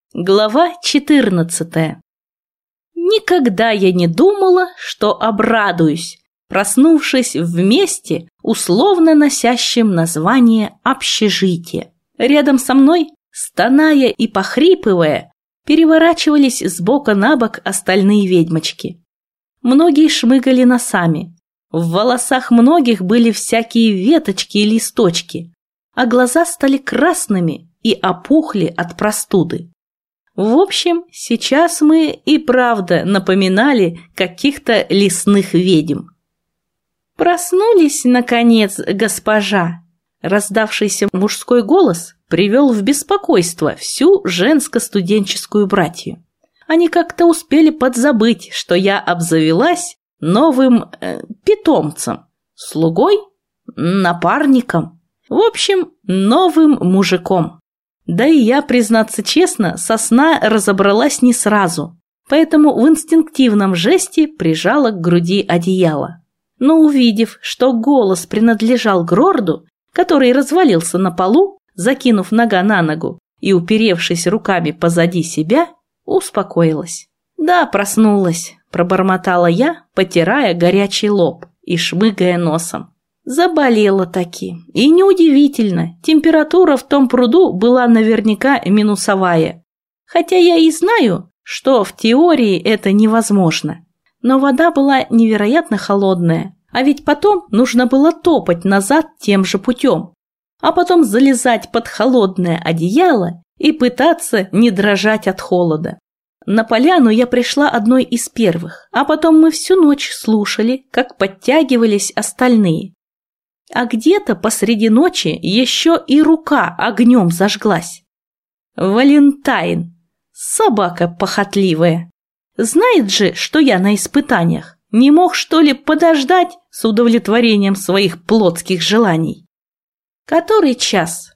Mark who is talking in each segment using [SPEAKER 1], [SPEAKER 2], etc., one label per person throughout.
[SPEAKER 1] Глава 14. Никогда я не думала, что обрадуюсь, проснувшись в месте, условно носящем название общежитие. Рядом со мной, стоная и похрипывая, переворачивались с бока на бок остальные ведьмочки. Многие шмыгали носами. В волосах многих были всякие веточки и листочки, а глаза стали красными и опухли от простуды. В общем, сейчас мы и правда напоминали каких-то лесных ведьм. «Проснулись, наконец, госпожа!» Раздавшийся мужской голос привел в беспокойство всю женско-студенческую братью. Они как-то успели подзабыть, что я обзавелась новым питомцем, слугой, напарником, в общем, новым мужиком. Да и я, признаться честно, со сна разобралась не сразу, поэтому в инстинктивном жесте прижала к груди одеяло. Но увидев, что голос принадлежал Грорду, который развалился на полу, закинув нога на ногу и уперевшись руками позади себя, успокоилась. «Да, проснулась», – пробормотала я, потирая горячий лоб и шмыгая носом. Заболела таки. И неудивительно, температура в том пруду была наверняка минусовая. Хотя я и знаю, что в теории это невозможно. Но вода была невероятно холодная, а ведь потом нужно было топать назад тем же путем, а потом залезать под холодное одеяло и пытаться не дрожать от холода. На поляну я пришла одной из первых, а потом мы всю ночь слушали, как подтягивались остальные. А где-то посреди ночи еще и рука огнем зажглась. Валентайн, собака похотливая. Знает же, что я на испытаниях. Не мог, что ли, подождать с удовлетворением своих плотских желаний? «Который час?»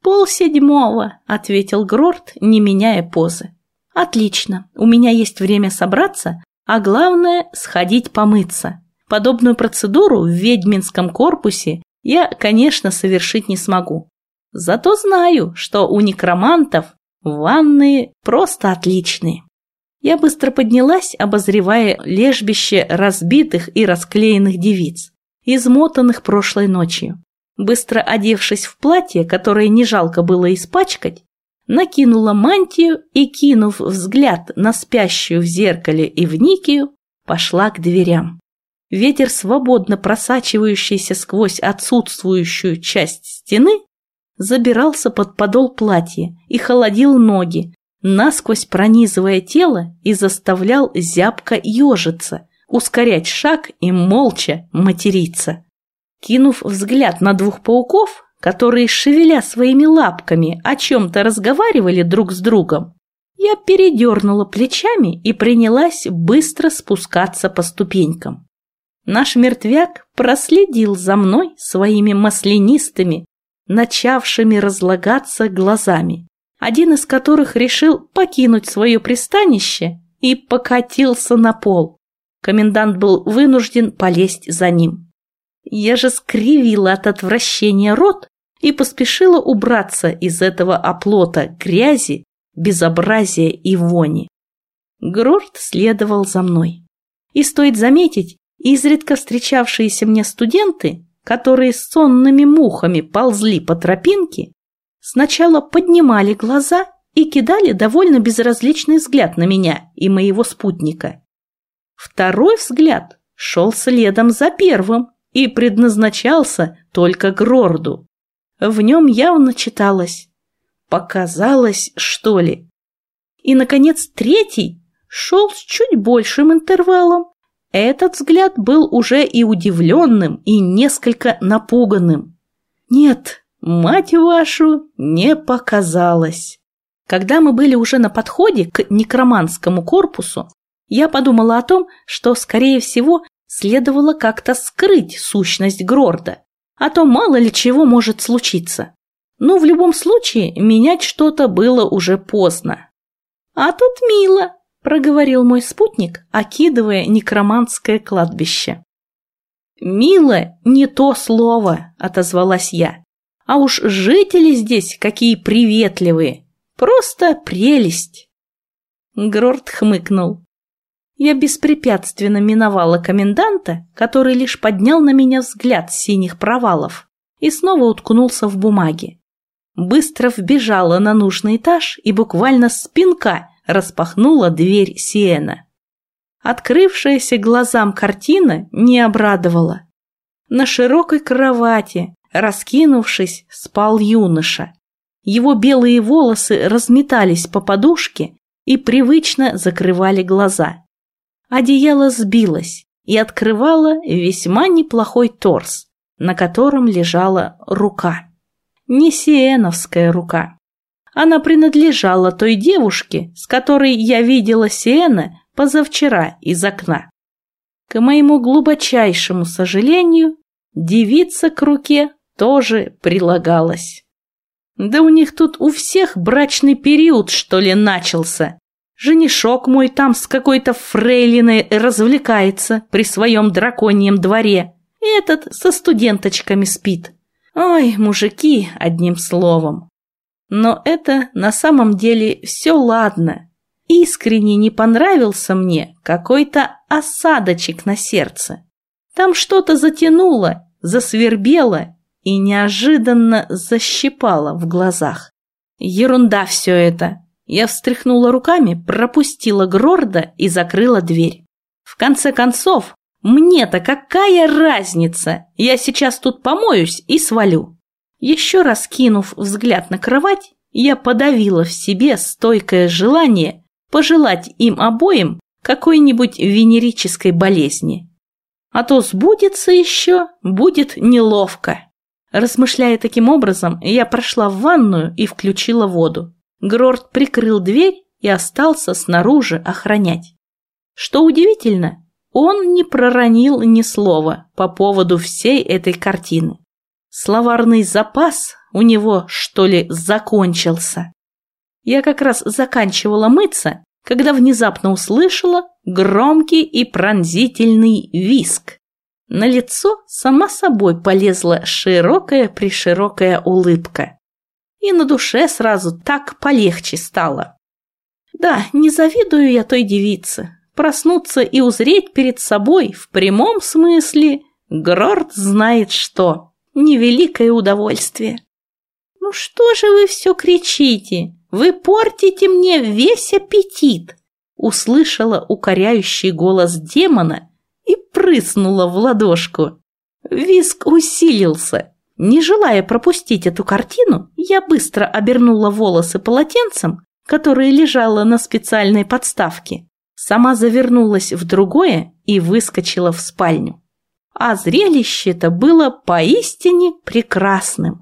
[SPEAKER 1] 6:30, ответил Грорд, не меняя позы. «Отлично, у меня есть время собраться, а главное – сходить помыться. Подобную процедуру в ведьминском корпусе я, конечно, совершить не смогу. Зато знаю, что у некромантов ванны просто отличные». Я быстро поднялась, обозревая лежбище разбитых и расклеенных девиц, измотанных прошлой ночью. Быстро одевшись в платье, которое не жалко было испачкать, накинула мантию и, кинув взгляд на спящую в зеркале Эвникию, пошла к дверям. Ветер, свободно просачивающийся сквозь отсутствующую часть стены, забирался под подол платья и холодил ноги, насквозь пронизывая тело и заставлял зябко ежиться, ускорять шаг и молча материться. Кинув взгляд на двух пауков, которые, шевеля своими лапками, о чем-то разговаривали друг с другом, я передернула плечами и принялась быстро спускаться по ступенькам. Наш мертвяк проследил за мной своими маслянистыми, начавшими разлагаться глазами, один из которых решил покинуть свое пристанище и покатился на пол. Комендант был вынужден полезть за ним. Я же скривила от отвращения рот и поспешила убраться из этого оплота грязи, безобразия и вони. Грорд следовал за мной. И стоит заметить, изредка встречавшиеся мне студенты, которые с сонными мухами ползли по тропинке, сначала поднимали глаза и кидали довольно безразличный взгляд на меня и моего спутника. Второй взгляд шел следом за первым и предназначался только Грорду. В нем явно читалось «показалось, что ли?». И, наконец, третий шел с чуть большим интервалом. Этот взгляд был уже и удивленным, и несколько напуганным. Нет, мать вашу, не показалось. Когда мы были уже на подходе к некроманскому корпусу, я подумала о том, что, скорее всего, следовало как-то скрыть сущность Грорда, а то мало ли чего может случиться. Но в любом случае менять что-то было уже поздно. «А тут мило», – проговорил мой спутник, окидывая некроманское кладбище. «Мило не то слово», – отозвалась я. «А уж жители здесь какие приветливые. Просто прелесть. Грорд хмыкнул. Я беспрепятственно миновала коменданта, который лишь поднял на меня взгляд синих провалов и снова уткнулся в бумаги. Быстро вбежала на нужный этаж и буквально с пинка распахнула дверь Сиэна. Открывшаяся глазам картина не обрадовала. На широкой кровати, раскинувшись, спал юноша. Его белые волосы разметались по подушке и привычно закрывали глаза. Одеяло сбилось и открывало весьма неплохой торс, на котором лежала рука. Не сиэновская рука. Она принадлежала той девушке, с которой я видела Сиэна позавчера из окна. К моему глубочайшему сожалению, девица к руке тоже прилагалась. Да у них тут у всех брачный период, что ли, начался. Женишок мой там с какой-то фрейлиной развлекается при своем драконьем дворе. И этот со студенточками спит. Ой, мужики, одним словом. Но это на самом деле все ладно. Искренне не понравился мне какой-то осадочек на сердце. Там что-то затянуло, засвербело и неожиданно защипало в глазах. Ерунда все это. Я встряхнула руками, пропустила Грорда и закрыла дверь. В конце концов, мне-то какая разница? Я сейчас тут помоюсь и свалю. Еще раз кинув взгляд на кровать, я подавила в себе стойкое желание пожелать им обоим какой-нибудь венерической болезни. А то сбудется еще, будет неловко. Размышляя таким образом, я прошла в ванную и включила воду. Грорд прикрыл дверь и остался снаружи охранять. Что удивительно, он не проронил ни слова по поводу всей этой картины. Словарный запас у него, что ли, закончился. Я как раз заканчивала мыться, когда внезапно услышала громкий и пронзительный визг. На лицо сама собой полезла широкая-приширокая улыбка. И на душе сразу так полегче стало. Да, не завидую я той девице. Проснуться и узреть перед собой в прямом смысле Грорд знает что. Невеликое удовольствие. Ну что же вы все кричите? Вы портите мне весь аппетит. Услышала укоряющий голос демона и прыснула в ладошку. Визг усилился. Не желая пропустить эту картину, я быстро обернула волосы полотенцем, которое лежало на специальной подставке, сама завернулась в другое и выскочила в спальню. А зрелище-то было поистине прекрасным.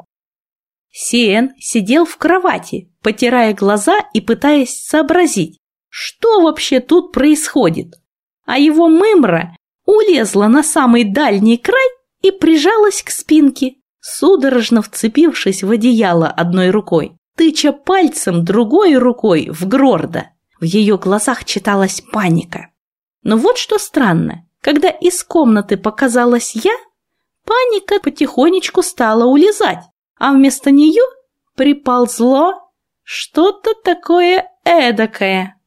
[SPEAKER 1] Сиэн сидел в кровати, потирая глаза и пытаясь сообразить, что вообще тут происходит. А его мымра улезла на самый дальний край и прижалась к спинке, судорожно вцепившись в одеяло одной рукой, тыча пальцем другой рукой в Грорда. В ее глазах читалась паника. Но вот что странно, когда из комнаты показалась я, паника потихонечку стала улезать, а вместо нее приползло что-то такое эдакое.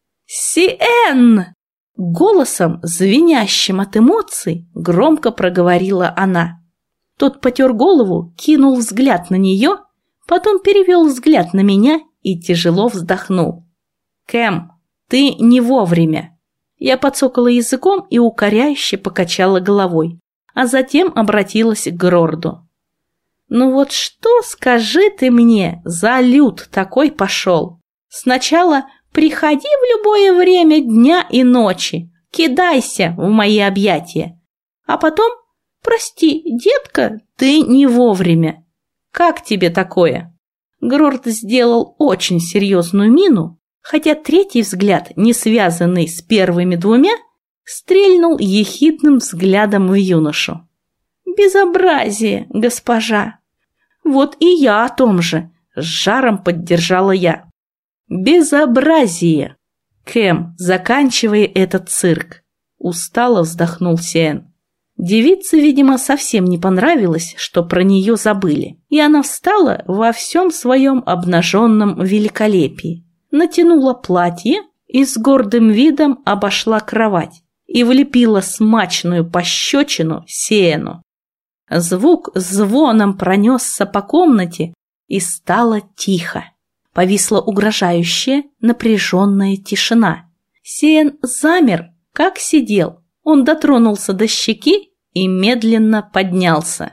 [SPEAKER 1] «Сиэн!» Голосом, звенящим от эмоций, громко проговорила она. Тот потер голову, кинул взгляд на нее, потом перевел взгляд на меня и тяжело вздохнул. «Кэм, ты не вовремя!» Я подсокала языком и укоряюще покачала головой, а затем обратилась к Грорду. «Ну вот что, скажи ты мне, за люд такой пошел? Сначала приходи в любое время дня и ночи, кидайся в мои объятия, а потом, прости, детка, ты не вовремя. Как тебе такое?» Грорд сделал очень серьезную мину, хотя третий взгляд, не связанный с первыми двумя, стрельнул ехидным взглядом в юношу. «Безобразие, госпожа!» «Вот и я о том же!» – с жаром поддержала я. «Безобразие! Кэм, заканчивай этот цирк!» – устало вздохнул Сиэн. Девице, видимо, совсем не понравилось, что про нее забыли, и она встала во всем своем обнаженном великолепии, натянула платье и с гордым видом обошла кровать и влепила смачную пощечину Сиэну. Звук звоном пронесся по комнате, и стало тихо. Повисла угрожающая, напряженная тишина. Сиэн замер, как сидел. Он дотронулся до щеки и медленно поднялся.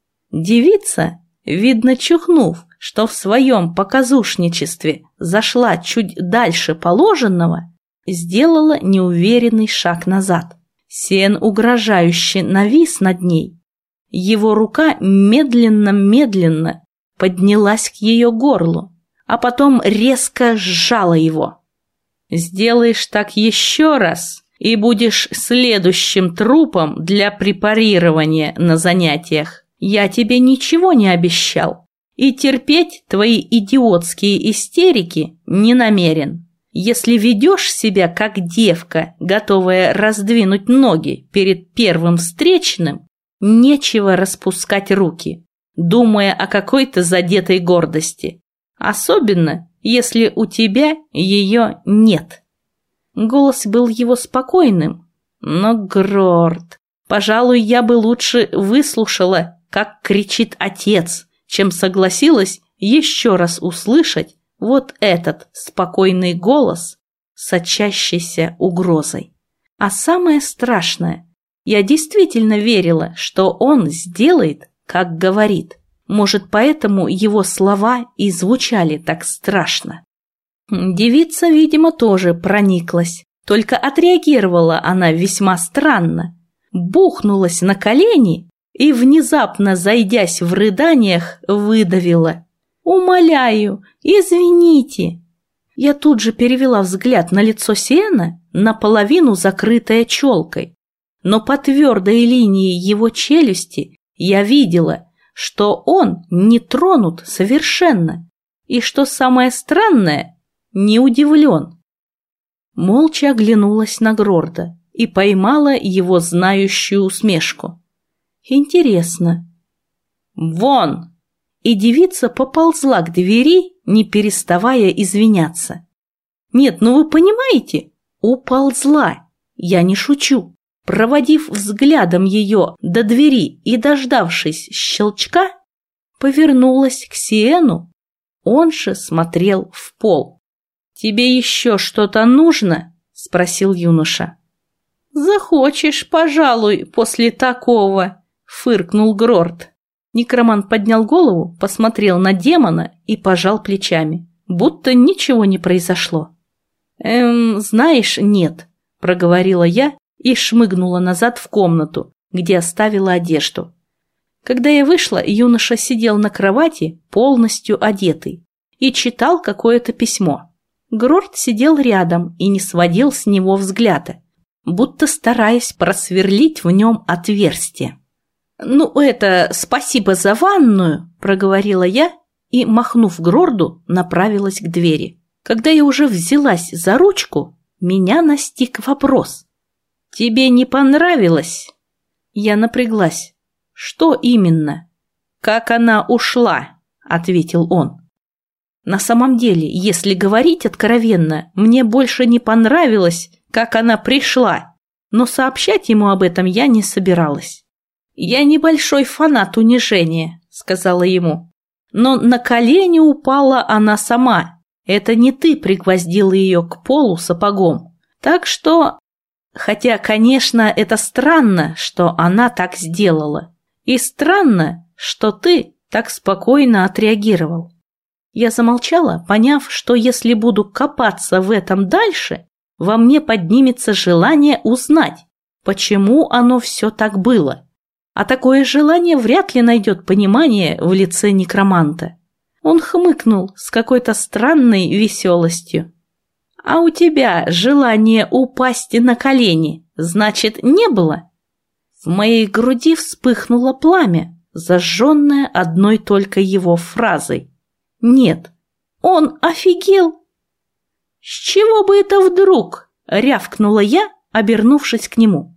[SPEAKER 1] Девица, видно чухнув, что в своем показушничестве зашла чуть дальше положенного, сделала неуверенный шаг назад. Сиэн угрожающе навис над ней. Его рука медленно-медленно поднялась к ее горлу, а потом резко сжала его. «Сделаешь так еще раз, и будешь следующим трупом для препарирования на занятиях. Я тебе ничего не обещал, и терпеть твои идиотские истерики не намерен. Если ведешь себя как девка, готовая раздвинуть ноги перед первым встречным, нечего распускать руки, думая о какой-то задетой гордости, особенно если у тебя ее нет». Голос был его спокойным, но Грорт, пожалуй, я бы лучше выслушала, как кричит отец, чем согласилась еще раз услышать вот этот спокойный голос, сочащийся угрозой. А самое страшное, я действительно верила, что он сделает, как говорит. Может, поэтому его слова и звучали так страшно. Девица, видимо, тоже прониклась, только отреагировала она весьма странно. Бухнулась на колени и, внезапно зайдясь в рыданиях, выдавила: «Умоляю, извините». Я тут же перевела взгляд на лицо Сиэна, наполовину закрытое челкой, но по твердой линии его челюсти я видела, что он не тронут совершенно, и, что самое странное, не удивлен. Молча оглянулась на Грорда и поймала его знающую усмешку. Интересно. «Вон!» И девица поползла к двери, не переставая извиняться. Нет, ну вы понимаете, уползла. Я не шучу. Проводив взглядом ее до двери и дождавшись щелчка, повернулась к Сиэну. Он же смотрел в пол. «Тебе еще что-то нужно?» – спросил юноша. «Захочешь, пожалуй, после такого», – фыркнул Грорт. Некромант поднял голову, посмотрел на демона и пожал плечами, будто ничего не произошло. Знаешь, нет», – проговорила я и шмыгнула назад в комнату, где оставила одежду. Когда я вышла, юноша сидел на кровати, полностью одетый, и читал какое-то письмо. Грорт сидел рядом и не сводил с него взгляда, будто стараясь просверлить в нем отверстие. «Ну, спасибо за ванную», – проговорила я и, махнув Грорду, направилась к двери. Когда я уже взялась за ручку, меня настиг вопрос. «Тебе не понравилось?» Я напряглась. «Что именно?» «Как она ушла», – ответил он. На самом деле, если говорить откровенно, мне больше не понравилось, как она пришла, но сообщать ему об этом я не собиралась. «Я небольшой фанат унижения», – сказала ему. «Но на колени упала она сама. Это не ты пригвоздил ее к полу сапогом. Так что...» Хотя, конечно, это странно, что она так сделала. И странно, что ты так спокойно отреагировал. Я замолчала, поняв, что если буду копаться в этом дальше, во мне поднимется желание узнать, почему оно все так было. А такое желание вряд ли найдет понимание в лице некроманта. Он хмыкнул с какой-то странной веселостью. «А у тебя желания упасть на колени, значит, не было?» В моей груди вспыхнуло пламя, зажженное одной только его фразой. «Нет, он офигел!» «С чего бы это вдруг?» – рявкнула я, обернувшись к нему.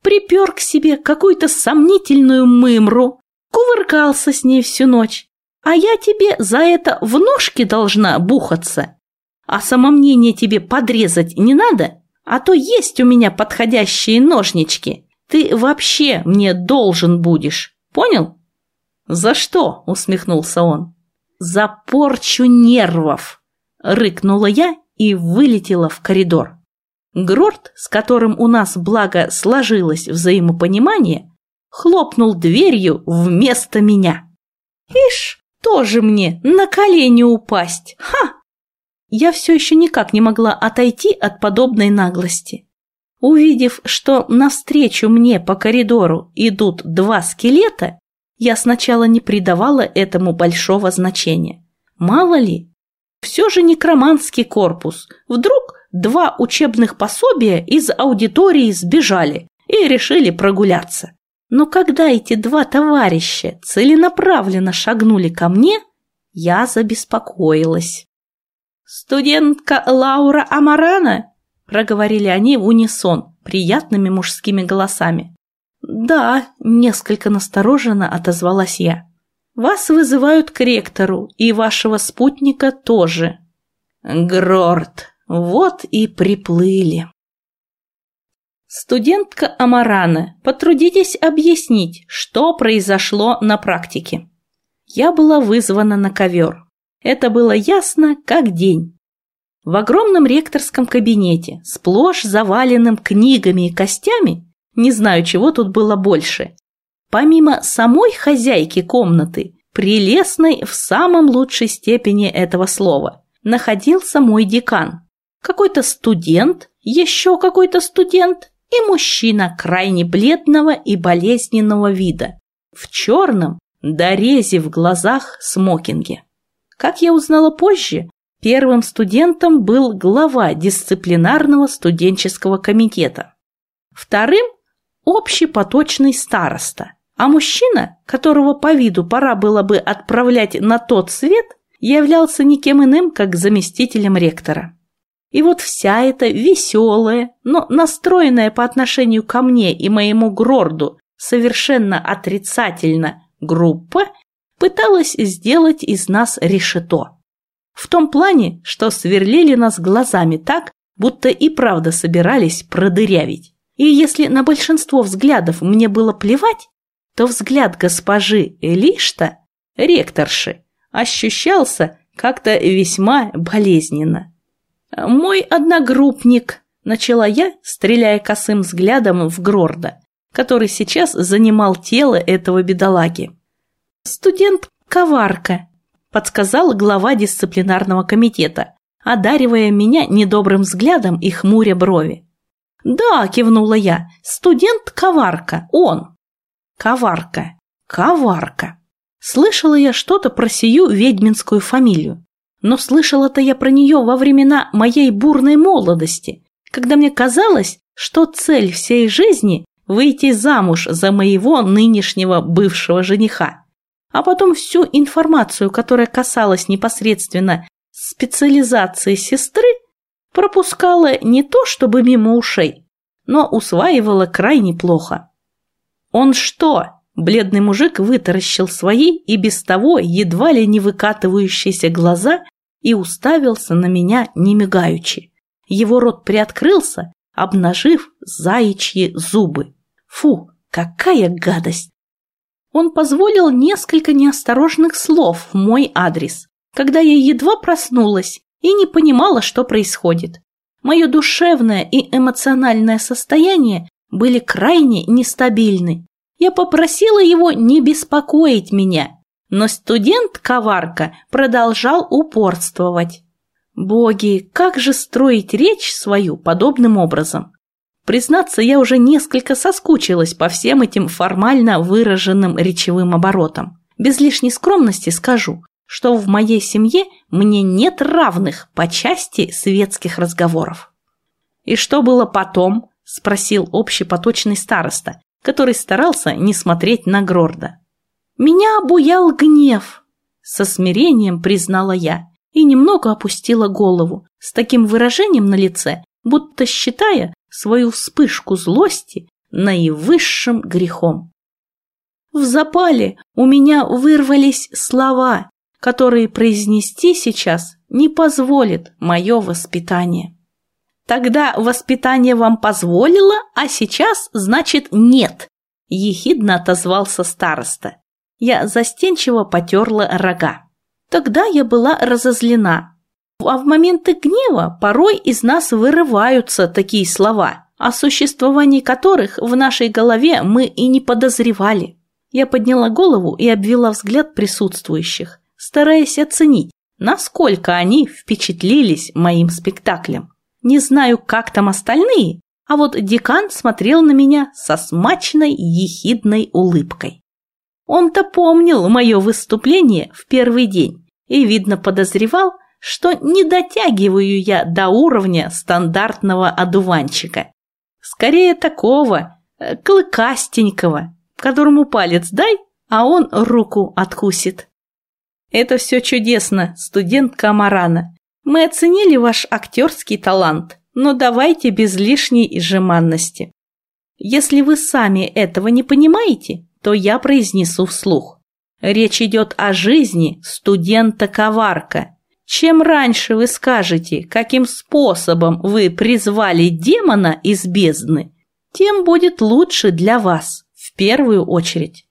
[SPEAKER 1] припер к себе какую-то сомнительную мымру, кувыркался с ней всю ночь, а я тебе за это в ножки должна бухаться. А самомнение тебе подрезать не надо, а то есть у меня подходящие ножнички. Ты вообще мне должен будешь, понял? За что? Усмехнулся он. За порчу нервов, рыкнула я и вылетела в коридор. Грорт, с которым у нас, благо, сложилось взаимопонимание, хлопнул дверью вместо меня. Ишь, тоже мне на колени упасть, ха! Я все еще никак не могла отойти от подобной наглости. Увидев, что навстречу мне по коридору идут два скелета, я сначала не придавала этому большого значения. Мало ли, все же некроманский корпус. Вдруг два учебных пособия из аудитории сбежали и решили прогуляться. Но когда эти два товарища целенаправленно шагнули ко мне, я забеспокоилась. «Студентка Лаура Амарана?» – проговорили они в унисон приятными мужскими голосами. «Да», – несколько настороженно отозвалась я. «Вас вызывают к ректору, и вашего спутника тоже». Грорт, вот и приплыли. «Студентка Амарана, потрудитесь объяснить, что произошло на практике». Я была вызвана на ковер. Это было ясно, как день. В огромном ректорском кабинете, сплошь заваленным книгами и костями, не знаю, чего тут было больше, помимо самой хозяйки комнаты, прелестной в самом лучшей степени этого слова, находился мой декан, какой-то студент, еще какой-то студент и мужчина крайне бледного и болезненного вида, в черном, дорези в глазах смокинге. Как я узнала позже, первым студентом был глава дисциплинарного студенческого комитета. Вторым – общий поточный староста. А мужчина, которого по виду пора было бы отправлять на тот свет, являлся никем иным, как заместителем ректора. И вот вся эта веселая, но настроенная по отношению ко мне и моему Грорду совершенно отрицательно группа пыталась сделать из нас решето. В том плане, что сверлили нас глазами так, будто и правда собирались продырявить. И если на большинство взглядов мне было плевать, то взгляд госпожи Элишта, ректорши, ощущался как-то весьма болезненно. «Мой одногруппник», – начала я, стреляя косым взглядом в Грорда, который сейчас занимал тело этого бедолаги. «Студент-коварка», – подсказал глава дисциплинарного комитета, одаривая меня недобрым взглядом и хмуря брови. «Да», – кивнула я, – «студент-коварка, он». «Коварка, коварка». Слышала я что-то про сию ведьминскую фамилию, но слышала-то я про нее во времена моей бурной молодости, когда мне казалось, что цель всей жизни – выйти замуж за моего нынешнего бывшего жениха. А потом всю информацию, которая касалась непосредственно специализации сестры, пропускала не то чтобы мимо ушей, но усваивала крайне плохо. «Он что?» – бледный мужик вытаращил свои и без того едва ли не выкатывающиеся глаза и уставился на меня немигаючи. Его рот приоткрылся, обнажив заячьи зубы. Фу, какая гадость! Он позволил несколько неосторожных слов в мой адрес, когда я едва проснулась и не понимала, что происходит. Мое душевное и эмоциональное состояние были крайне нестабильны. Я попросила его не беспокоить меня, но студент-коварка продолжал упорствовать. Боги, как же строить речь свою подобным образом? Признаться, я уже несколько соскучилась по всем этим формально выраженным речевым оборотам. Без лишней скромности скажу, что в моей семье мне нет равных по части светских разговоров. «И что было потом?» – спросил общепоточный староста, который старался не смотреть на Грорда. «Меня обуял гнев», – со смирением признала я и немного опустила голову, с таким выражением на лице, будто считая свою вспышку злости наивысшим грехом. В запале у меня вырвались слова, которые произнести сейчас не позволит мое воспитание. Тогда воспитание вам позволило, а сейчас, значит, нет, ехидно отозвался староста. Я застенчиво потерла рога. Тогда я была разозлена. А в моменты гнева порой из нас вырываются такие слова, о существовании которых в нашей голове мы и не подозревали. Я подняла голову и обвела взгляд присутствующих, стараясь оценить, насколько они впечатлились моим спектаклем. Не знаю, как там остальные, а вот декан смотрел на меня со смачной ехидной улыбкой. Он-то помнил мое выступление в первый день и, видно, подозревал, что не дотягиваю я до уровня стандартного одуванчика. Скорее такого, клыкастенького, которому палец дай, а он руку откусит. Это все чудесно, студентка Амарана. Мы оценили ваш актерский талант, но давайте без лишней жеманности. Если вы сами этого не понимаете, то я произнесу вслух. Речь идет о жизни студента-коварка. Чем раньше вы скажете, каким способом вы призвали демона из бездны, тем будет лучше для вас, в первую очередь.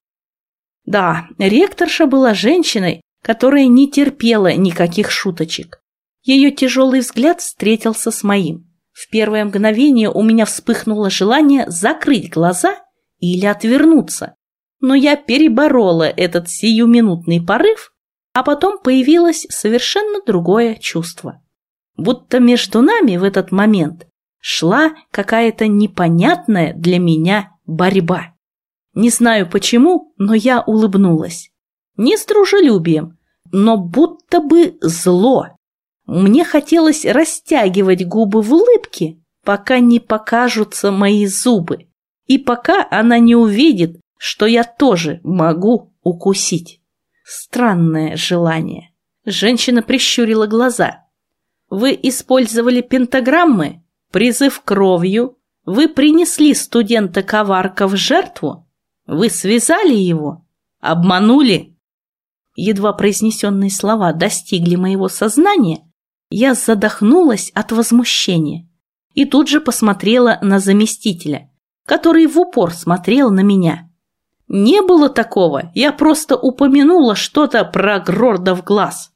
[SPEAKER 1] Да, ректорша была женщиной, которая не терпела никаких шуточек. Ее тяжелый взгляд встретился с моим. В первое мгновение у меня вспыхнуло желание закрыть глаза или отвернуться. Но я переборола этот сиюминутный порыв, а потом появилось совершенно другое чувство. Будто между нами в этот момент шла какая-то непонятная для меня борьба. Не знаю почему, но я улыбнулась. Не с дружелюбием, но будто бы зло. Мне хотелось растягивать губы в улыбке, пока не покажутся мои зубы, и пока она не увидит, что я тоже могу укусить. Странное желание. Женщина прищурила глаза. Вы использовали пентаграммы, призыв кровью, вы принесли студента-коварка в жертву, вы связали его, обманули. Едва произнесенные слова достигли моего сознания, я задохнулась от возмущения и тут же посмотрела на заместителя, который в упор смотрел на меня. Не было такого, я просто упомянула что-то про Грорда в глаз.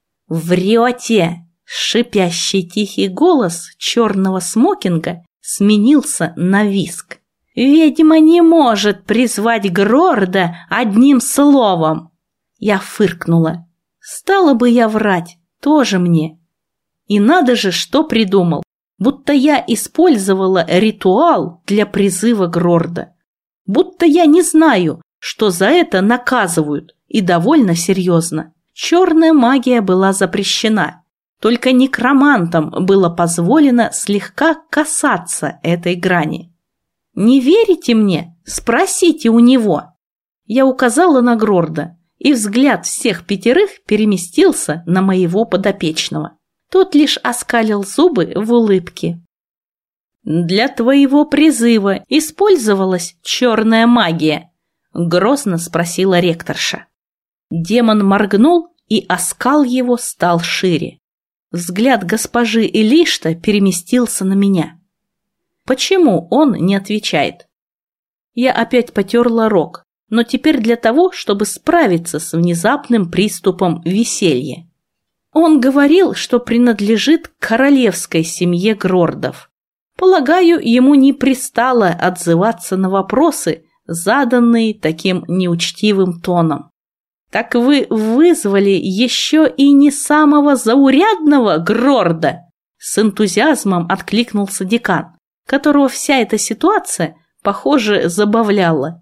[SPEAKER 1] Врете! Шипящий тихий голос черного смокинга сменился на визг. Ведьма не может призвать Грорда одним словом. Я фыркнула. Стала бы я врать, тоже мне. И надо же, что придумал, будто я использовала ритуал для призыва Грорда. Будто я не знаю, что за это наказывают, и довольно серьезно. Черная магия была запрещена, только некромантам было позволено слегка касаться этой грани. Не верите мне? Спросите у него. Я указала на Грорда, и взгляд всех пятерых переместился на моего подопечного. Тот лишь оскалил зубы в улыбке. «Для твоего призыва использовалась черная магия?» – грозно спросила ректорша. Демон моргнул, и оскал его стал шире. Взгляд госпожи Элишта переместился на меня. Почему он не отвечает? Я опять потерла рог, но теперь для того, чтобы справиться с внезапным приступом веселья. Он говорил, что принадлежит к королевской семье Грордов. Полагаю, ему не пристало отзываться на вопросы, заданные таким неучтивым тоном. Так вы вызвали еще и не самого заурядного Грорда? С энтузиазмом откликнулся декан, которого вся эта ситуация, похоже, забавляла.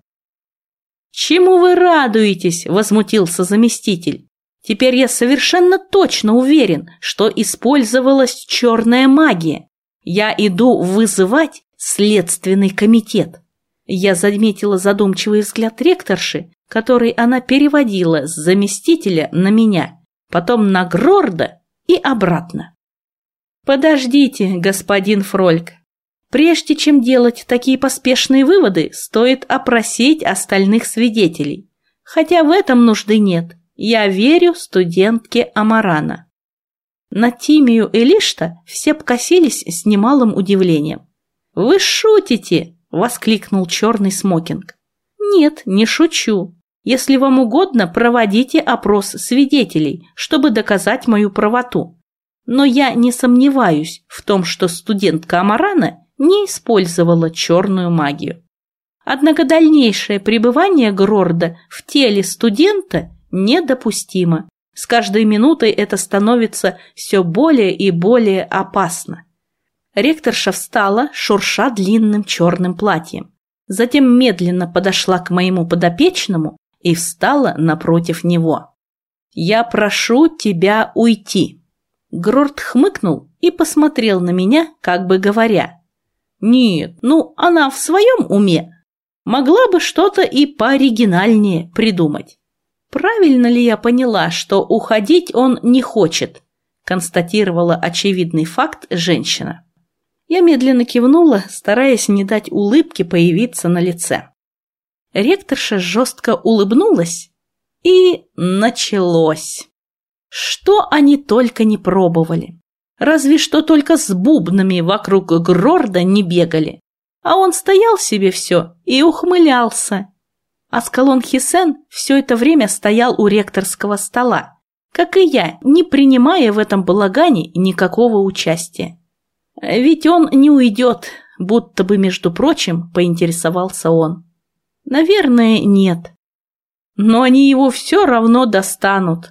[SPEAKER 1] «Чему вы радуетесь?» – возмутился заместитель. «Теперь я совершенно точно уверен, что использовалась черная магия. Я иду вызывать следственный комитет». Я заметила задумчивый взгляд ректорши, который она переводила с заместителя на меня, потом на Грорда и обратно. «Подождите, господин Фрольк». Прежде чем делать такие поспешные выводы, стоит опросить остальных свидетелей. Хотя в этом нужды нет. Я верю студентке Амарана. На Тимию и Лишта все покосились с немалым удивлением. «Вы шутите!» – воскликнул черный смокинг. «Нет, не шучу. Если вам угодно, проводите опрос свидетелей, чтобы доказать мою правоту. Но я не сомневаюсь в том, что студентка Амарана не использовала черную магию. Однако дальнейшее пребывание Грорда в теле студента недопустимо. С каждой минутой это становится все более и более опасно». Ректорша встала, шурша длинным черным платьем. Затем медленно подошла к моему подопечному и встала напротив него. «Я прошу тебя уйти». Грорд хмыкнул и посмотрел на меня, как бы говоря: «Нет, она в своем уме. Могла бы что-то и пооригинальнее придумать». «Правильно ли я поняла, что уходить он не хочет?» – констатировала очевидный факт женщина. Я медленно кивнула, стараясь не дать улыбке появиться на лице. Ректорша жестко улыбнулась, и началось. Что они только не пробовали. Разве что только с бубнами вокруг Грорда не бегали. А он стоял себе все и ухмылялся. Аскалон Хисен все это время стоял у ректорского стола, как и я, не принимая в этом балагане никакого участия. «Ведь он не уйдет», будто бы, между прочим, поинтересовался он. «Наверное, нет. Но они его все равно достанут».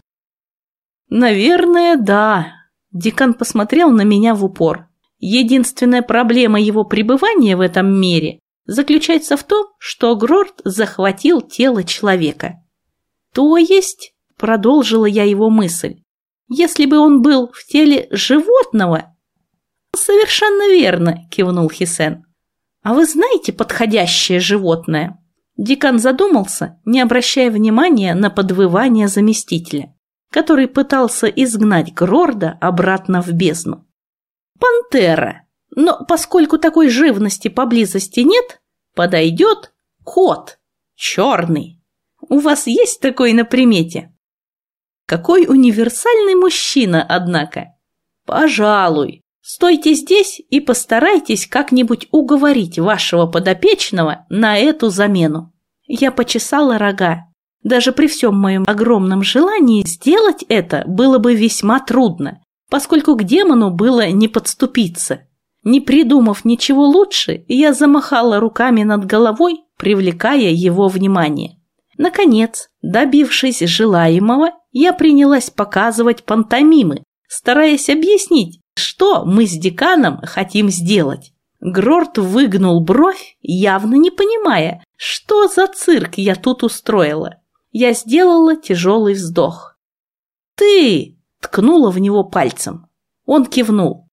[SPEAKER 1] «Наверное, да». Декан посмотрел на меня в упор. Единственная проблема его пребывания в этом мире заключается в том, что Грорд захватил тело человека. То есть, продолжила я его мысль, если бы он был в теле животного... «Совершенно верно», – кивнул Хисен. «А вы знаете подходящее животное?» Декан задумался, не обращая внимания на подвывание заместителя, который пытался изгнать Грорда обратно в бездну. «Пантера. Но поскольку такой живности поблизости нет, подойдет кот. Черный. У вас есть такой на примете?» «Какой универсальный мужчина, однако!» «Пожалуй. Стойте здесь и постарайтесь как-нибудь уговорить вашего подопечного на эту замену». Я почесала рога. Даже при всем моем огромном желании сделать это было бы весьма трудно, поскольку к демону было не подступиться. Не придумав ничего лучше, я замахала руками над головой, привлекая его внимание. Наконец, добившись желаемого, я принялась показывать пантомимы, стараясь объяснить, что мы с деканом хотим сделать. Грорд выгнул бровь, явно не понимая, что за цирк я тут устроила. Я сделала тяжелый вздох. «Ты!» – ткнула в него пальцем. Он кивнул.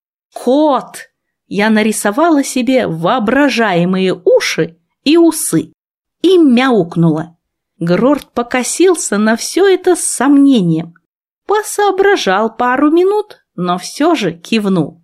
[SPEAKER 1] «Кот!» Я нарисовала себе воображаемые уши и усы и мяукнула. Грорд покосился на все это с сомнением. Посоображал пару минут, но все же кивнул.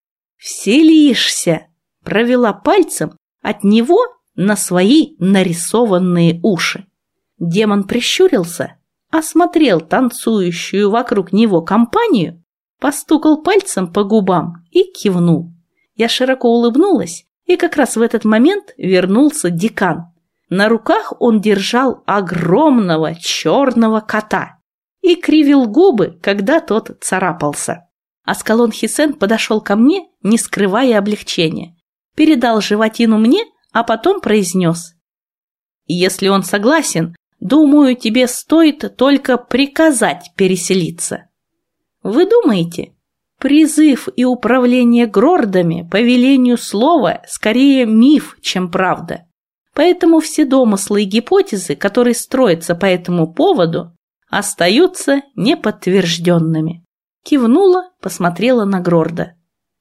[SPEAKER 1] «Вселишься!» – провела пальцем от него на свои нарисованные уши. Демон прищурился, осмотрел танцующую вокруг него компанию, постукал пальцем по губам и кивнул. Я широко улыбнулась, и как раз в этот момент вернулся декан. На руках он держал огромного черного кота и кривил губы, когда тот царапался. Аскалон Хисен подошел ко мне, не скрывая облегчения, передал животину мне, а потом произнес: «Если он согласен, думаю, тебе стоит только приказать переселиться». Вы думаете? Призыв и управление Грордами по велению слова скорее миф, чем правда. Поэтому все домыслы и гипотезы, которые строятся по этому поводу, остаются неподтвержденными. Кивнула, посмотрела на Грорда.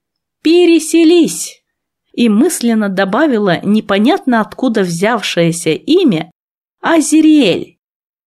[SPEAKER 1] «Переселись!» И мысленно добавила непонятно откуда взявшееся имя Азириэль.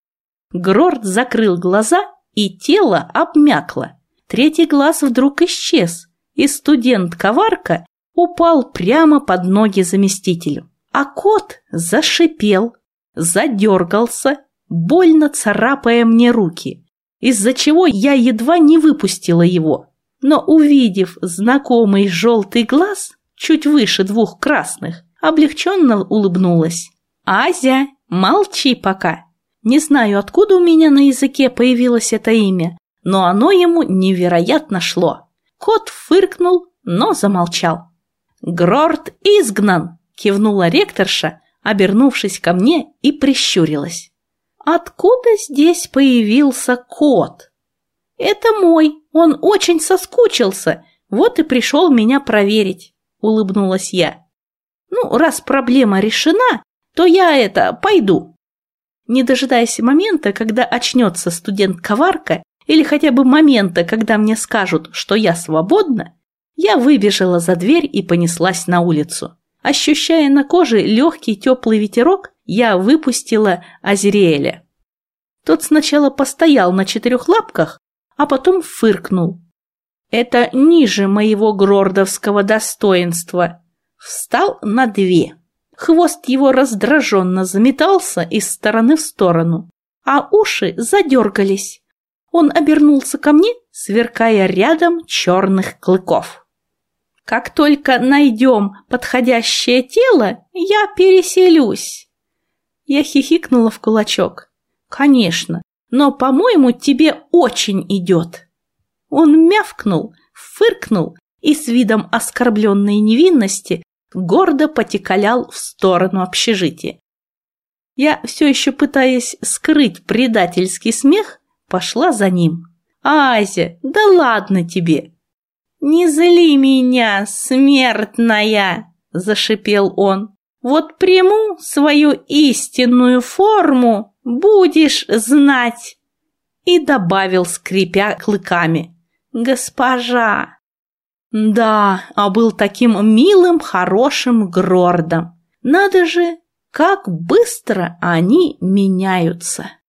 [SPEAKER 1] Грорд закрыл глаза, и тело обмякло. Третий глаз вдруг исчез, и студент-коварка упал прямо под ноги заместителю. А кот зашипел, задергался, больно царапая мне руки, из-за чего я едва не выпустила его. Но, увидев знакомый желтый глаз, чуть выше 2 красных, облегченно улыбнулась. «Азя, молчи пока!» Не знаю, откуда у меня на языке появилось это имя, но оно ему невероятно шло. Кот фыркнул, но замолчал. «Грорд изгнан!» – кивнула ректорша, обернувшись ко мне, и прищурилась. «Откуда здесь появился кот?» «Это мой, он очень соскучился, вот и пришел меня проверить», – улыбнулась я. «Ну, раз проблема решена, то я пойду». Не дожидаясь момента, когда очнется студент-коварка, или хотя бы момента, когда мне скажут, что я свободна, я выбежала за дверь и понеслась на улицу. Ощущая на коже легкий теплый ветерок, я выпустила Азриэля. Тот сначала постоял на 4 лапках, а потом фыркнул. Это ниже моего грордовского достоинства. Встал на 2. Хвост его раздраженно заметался из стороны в сторону, а уши задергались. Он обернулся ко мне, сверкая рядом черных клыков. «Как только найдем подходящее тело, я переселюсь!» Я хихикнула в кулачок. «Конечно, но, по-моему, тебе очень идет!» Он мявкнул, фыркнул и с видом оскорбленной невинности гордо потекалял в сторону общежития. Я, все еще пытаясь скрыть предательский смех, пошла за ним. «Ася, да ладно тебе!» «Не зли меня, смертная!» – зашипел он. «Вот приму свою истинную форму, будешь знать!» И добавил, скрипя клыками. «Госпожа!» Да, а был таким милым, хорошим грордом. Надо же, как быстро они меняются!